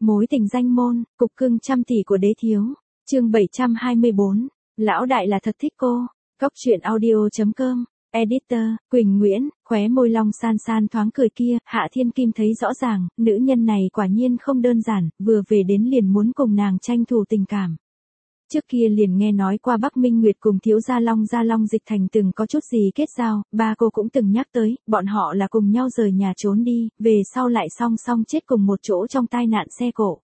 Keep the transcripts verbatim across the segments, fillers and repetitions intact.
Mối tình danh môn, cục cưng trăm tỷ của đế thiếu. Chương bảy trăm hai mươi bốn. Lão đại là thật thích cô. Cóc truyện audio.com. Editor, Quỳnh Nguyễn, khóe môi Long San San thoáng cười kia, Hạ Thiên Kim thấy rõ ràng, nữ nhân này quả nhiên không đơn giản, vừa về đến liền muốn cùng nàng tranh thủ tình cảm. Trước kia liền nghe nói qua Bắc Minh Nguyệt cùng thiếu gia Long gia Long Dịch Thành từng có chút gì kết giao, ba cô cũng từng nhắc tới, bọn họ là cùng nhau rời nhà trốn đi, về sau lại song song chết cùng một chỗ trong tai nạn xe cộ.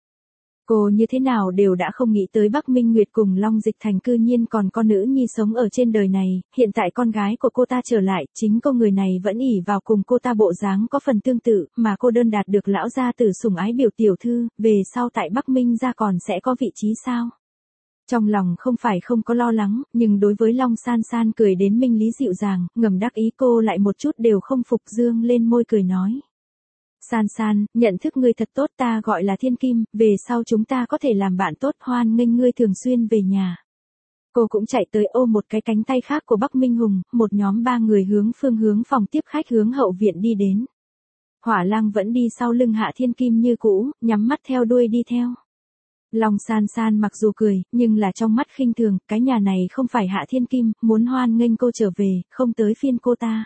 Cô như thế nào đều đã không nghĩ tới Bắc Minh Nguyệt cùng Long Dịch Thành cư nhiên còn con nữ nhi sống ở trên đời này, hiện tại con gái của cô ta trở lại, chính cô người này vẫn ỷ vào cùng cô ta bộ dáng có phần tương tự, mà cô đơn đạt được lão gia tử sủng ái biểu tiểu thư, về sau tại Bắc Minh gia còn sẽ có vị trí sao? Trong lòng không phải không có lo lắng, nhưng đối với Long San San cười đến minh lý dịu dàng, ngầm đắc ý cô lại một chút đều không phục dương lên môi cười nói. San San, nhận thức ngươi thật tốt, ta gọi là Thiên Kim, về sau chúng ta có thể làm bạn tốt, hoan nghênh ngươi thường xuyên về nhà. Cô cũng chạy tới ôm một cái cánh tay khác của Bắc Minh Hùng, một nhóm ba người hướng phương hướng phòng tiếp khách hướng hậu viện đi đến. Hỏa Lang vẫn đi sau lưng Hạ Thiên Kim như cũ, nhắm mắt theo đuôi đi theo. Long San San mặc dù cười, nhưng là trong mắt khinh thường, cái nhà này không phải Hạ Thiên Kim, muốn hoan nghênh cô trở về, không tới phiên cô ta.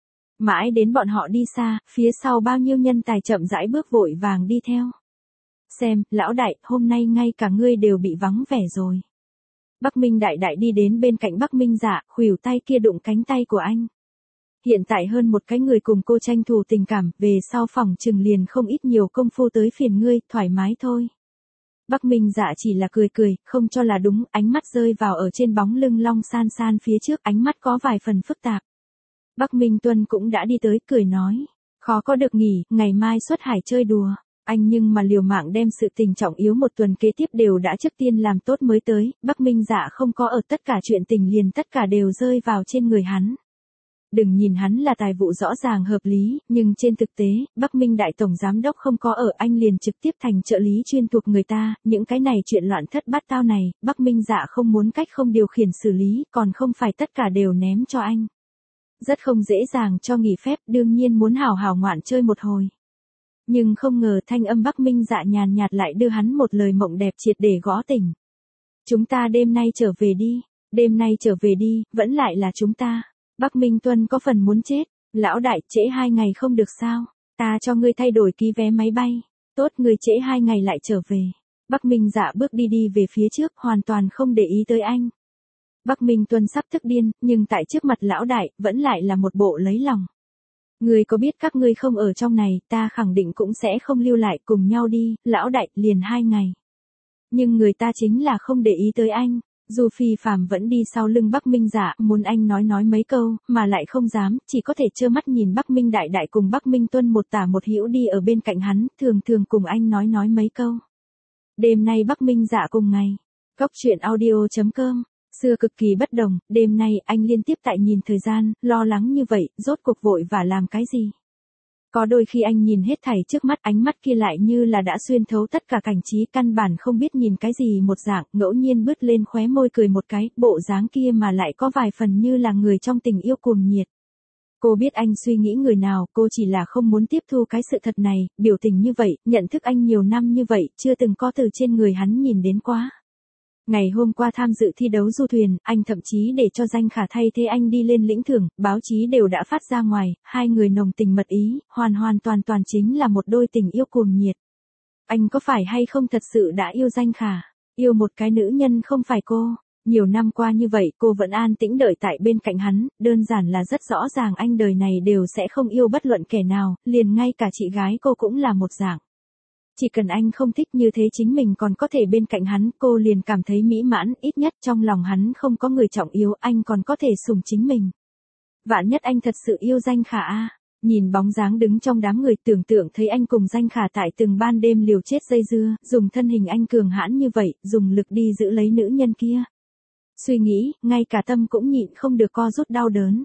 Mãi đến bọn họ đi xa, phía sau bao nhiêu nhân tài chậm rãi bước vội vàng đi theo. Xem, lão đại, hôm nay ngay cả ngươi đều bị vắng vẻ rồi. Bắc Minh đại đại đi đến bên cạnh Bắc Minh Dạ, khuỷu tay kia đụng cánh tay của anh. Hiện tại hơn một cái người cùng cô tranh thủ tình cảm, về sau phòng chừng liền không ít nhiều công phu tới phiền ngươi, thoải mái thôi. Bắc Minh Dạ chỉ là cười cười, không cho là đúng, ánh mắt rơi vào ở trên bóng lưng Long San San phía trước, ánh mắt có vài phần phức tạp. Bắc Minh Tuân cũng đã đi tới, cười nói, khó có được nghỉ, ngày mai xuất hải chơi đùa. Anh nhưng mà liều mạng đem sự tình trọng yếu một tuần kế tiếp đều đã trước tiên làm tốt mới tới, Bắc Minh Dạ không có ở tất cả chuyện tình liền tất cả đều rơi vào trên người hắn. Đừng nhìn hắn là tài vụ rõ ràng hợp lý, nhưng trên thực tế, Bắc Minh Đại Tổng Giám Đốc không có ở, anh liền trực tiếp thành trợ lý chuyên thuộc người ta, những cái này chuyện loạn thất bát tao này, Bắc Minh Dạ không muốn cách không điều khiển xử lý, còn không phải tất cả đều ném cho anh. Rất không dễ dàng cho nghỉ phép, đương nhiên muốn hào hào ngoạn chơi một hồi. Nhưng không ngờ thanh âm Bắc Minh Dạ nhàn nhạt lại đưa hắn một lời mộng đẹp triệt để gõ tỉnh. Chúng ta đêm nay trở về đi, đêm nay trở về đi, vẫn lại là chúng ta. Bắc Minh Tuân có phần muốn chết, lão đại, trễ hai ngày không được sao, ta cho ngươi thay đổi ký vé máy bay, tốt ngươi trễ hai ngày lại trở về. Bắc Minh Dạ bước đi đi về phía trước, hoàn toàn không để ý tới anh. Bắc Minh Tuân sắp tức điên, nhưng tại trước mặt lão đại, vẫn lại là một bộ lấy lòng. Ngươi có biết các ngươi không ở trong này, ta khẳng định cũng sẽ không lưu lại, cùng nhau đi, lão đại, liền hai ngày. Nhưng người ta chính là không để ý tới anh. Dù Phi Phàm vẫn đi sau lưng Bắc Minh Dạ, muốn anh nói nói mấy câu, mà lại không dám, chỉ có thể trơ mắt nhìn Bắc Minh Đại Đại cùng Bắc Minh Tuân một tả một hữu đi ở bên cạnh hắn, thường thường cùng anh nói nói mấy câu. Đêm nay Bắc Minh Dạ cùng ngày. Cóc truyện audio.com. Xưa cực kỳ bất đồng, đêm nay anh liên tiếp tại nhìn thời gian, lo lắng như vậy, rốt cuộc vội và làm cái gì. Có đôi khi anh nhìn hết thảy trước mắt, ánh mắt kia lại như là đã xuyên thấu tất cả cảnh trí, căn bản không biết nhìn cái gì một dạng, ngẫu nhiên bứt lên khóe môi cười một cái, bộ dáng kia mà lại có vài phần như là người trong tình yêu cuồng nhiệt. Cô biết anh suy nghĩ người nào, cô chỉ là không muốn tiếp thu cái sự thật này, biểu tình như vậy, nhận thức anh nhiều năm như vậy, chưa từng có từ trên người hắn nhìn đến quá. Ngày hôm qua tham dự thi đấu du thuyền, anh thậm chí để cho Danh Khả thay thế anh đi lên lĩnh thưởng, báo chí đều đã phát ra ngoài, hai người nồng tình mật ý, hoàn hoàn toàn toàn chính là một đôi tình yêu cuồng nhiệt. Anh có phải hay không thật sự đã yêu Danh Khả, yêu một cái nữ nhân không phải cô, nhiều năm qua như vậy cô vẫn an tĩnh đợi tại bên cạnh hắn, đơn giản là rất rõ ràng anh đời này đều sẽ không yêu bất luận kẻ nào, liền ngay cả chị gái cô cũng là một dạng. Chỉ cần anh không thích như thế chính mình còn có thể bên cạnh hắn, cô liền cảm thấy mỹ mãn, ít nhất trong lòng hắn không có người trọng yếu, anh còn có thể sủng chính mình. Vạn nhất anh thật sự yêu Danh Khả a. Nhìn bóng dáng đứng trong đám người, tưởng tượng thấy anh cùng Danh Khả tại từng ban đêm liều chết dây dưa, dùng thân hình anh cường hãn như vậy, dùng lực đi giữ lấy nữ nhân kia. Suy nghĩ, ngay cả tâm cũng nhịn không được co rút đau đớn.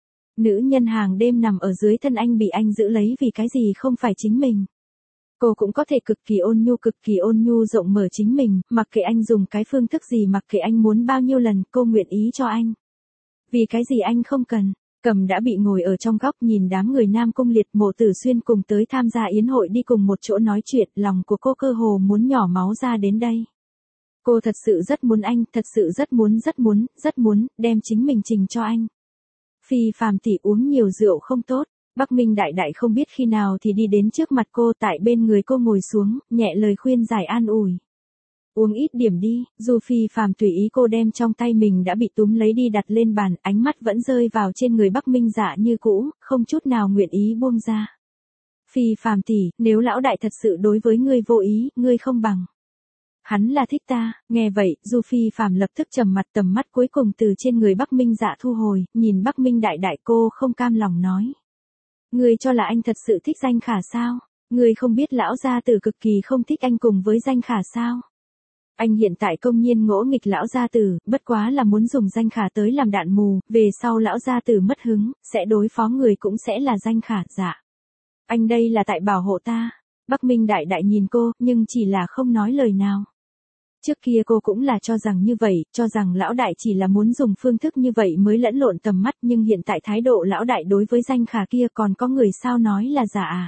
Nữ nhân hàng đêm nằm ở dưới thân anh bị anh giữ lấy vì cái gì không phải chính mình. Cô cũng có thể cực kỳ ôn nhu cực kỳ ôn nhu rộng mở chính mình, mặc kệ anh dùng cái phương thức gì, mặc kệ anh muốn bao nhiêu lần, cô nguyện ý cho anh. Vì cái gì anh không cần, Cầm đã bị ngồi ở trong góc nhìn đám người Nam Cung Liệt, Mộ Tử Xuyên cùng tới tham gia yến hội đi cùng một chỗ nói chuyện, lòng của cô cơ hồ muốn nhỏ máu ra đến đây. Cô thật sự rất muốn anh, thật sự rất muốn rất muốn, rất muốn, đem chính mình trình cho anh. Phi Phàm tỷ uống nhiều rượu không tốt, Bắc Minh đại đại không biết khi nào thì đi đến trước mặt cô, tại bên người cô ngồi xuống, nhẹ lời khuyên giải an ủi. Uống ít điểm đi, dù Phi Phàm tùy ý cô đem trong tay mình đã bị túm lấy đi đặt lên bàn, ánh mắt vẫn rơi vào trên người Bắc Minh Dạ như cũ, không chút nào nguyện ý buông ra. Phi Phàm tỷ, nếu lão đại thật sự đối với ngươi vô ý, ngươi không bằng. Hắn là thích ta, nghe vậy, Du Phi Phàm lập tức trầm mặt, tầm mắt cuối cùng từ trên người Bắc Minh Dạ thu hồi, nhìn Bắc Minh đại đại, cô không cam lòng nói. Ngươi cho là anh thật sự thích Danh Khả sao? Ngươi không biết lão gia tử cực kỳ không thích anh cùng với Danh Khả sao? Anh hiện tại công nhiên ngỗ nghịch lão gia tử, bất quá là muốn dùng Danh Khả tới làm đạn mù, về sau lão gia tử mất hứng, sẽ đối phó người cũng sẽ là Danh Khả, dạ. Anh đây là tại bảo hộ ta. Bắc Minh đại đại nhìn cô, nhưng chỉ là không nói lời nào. Trước kia cô cũng là cho rằng như vậy, cho rằng lão đại chỉ là muốn dùng phương thức như vậy mới lẫn lộn tầm mắt, nhưng hiện tại thái độ lão đại đối với Danh Khả kia còn có người sao nói là giả à.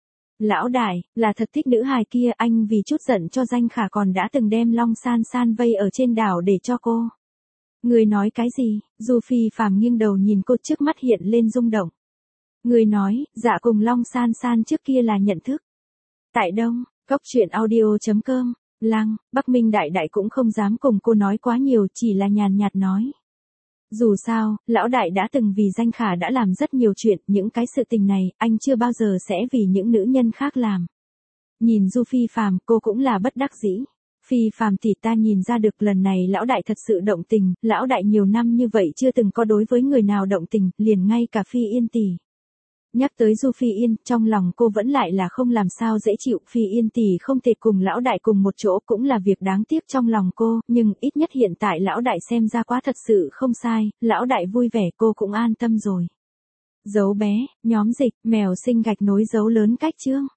Lão đại, là thật thích nữ hài kia, anh vì chút giận cho Danh Khả còn đã từng đem Long San San vây ở trên đảo để cho cô. Người nói cái gì? Du Phi Phàm nghiêng đầu nhìn cô, trước mắt hiện lên rung động. Người nói, dạ cùng Long San San trước kia là nhận thức. Tại Đông, Cốc Truyện Audio chấm com, Lăng, Bắc Minh đại đại cũng không dám cùng cô nói quá nhiều, chỉ là nhàn nhạt nói. Dù sao, lão đại đã từng vì Danh Khả đã làm rất nhiều chuyện, những cái sự tình này, anh chưa bao giờ sẽ vì những nữ nhân khác làm. Nhìn Du Phi Phàm, cô cũng là bất đắc dĩ. Phi Phàm tỷ, ta nhìn ra được lần này lão đại thật sự động tình, lão đại nhiều năm như vậy chưa từng có đối với người nào động tình, liền ngay cả Phi Yên tỷ. Nhắc tới Du Phi Yên, trong lòng cô vẫn lại là không làm sao dễ chịu, Phi Yên tỷ không thể cùng lão đại cùng một chỗ cũng là việc đáng tiếc trong lòng cô, nhưng ít nhất hiện tại lão đại xem ra quá thật sự không sai, lão đại vui vẻ cô cũng an tâm rồi. Dấu bé, nhóm dịch, mèo sinh gạch nối dấu lớn cách chương.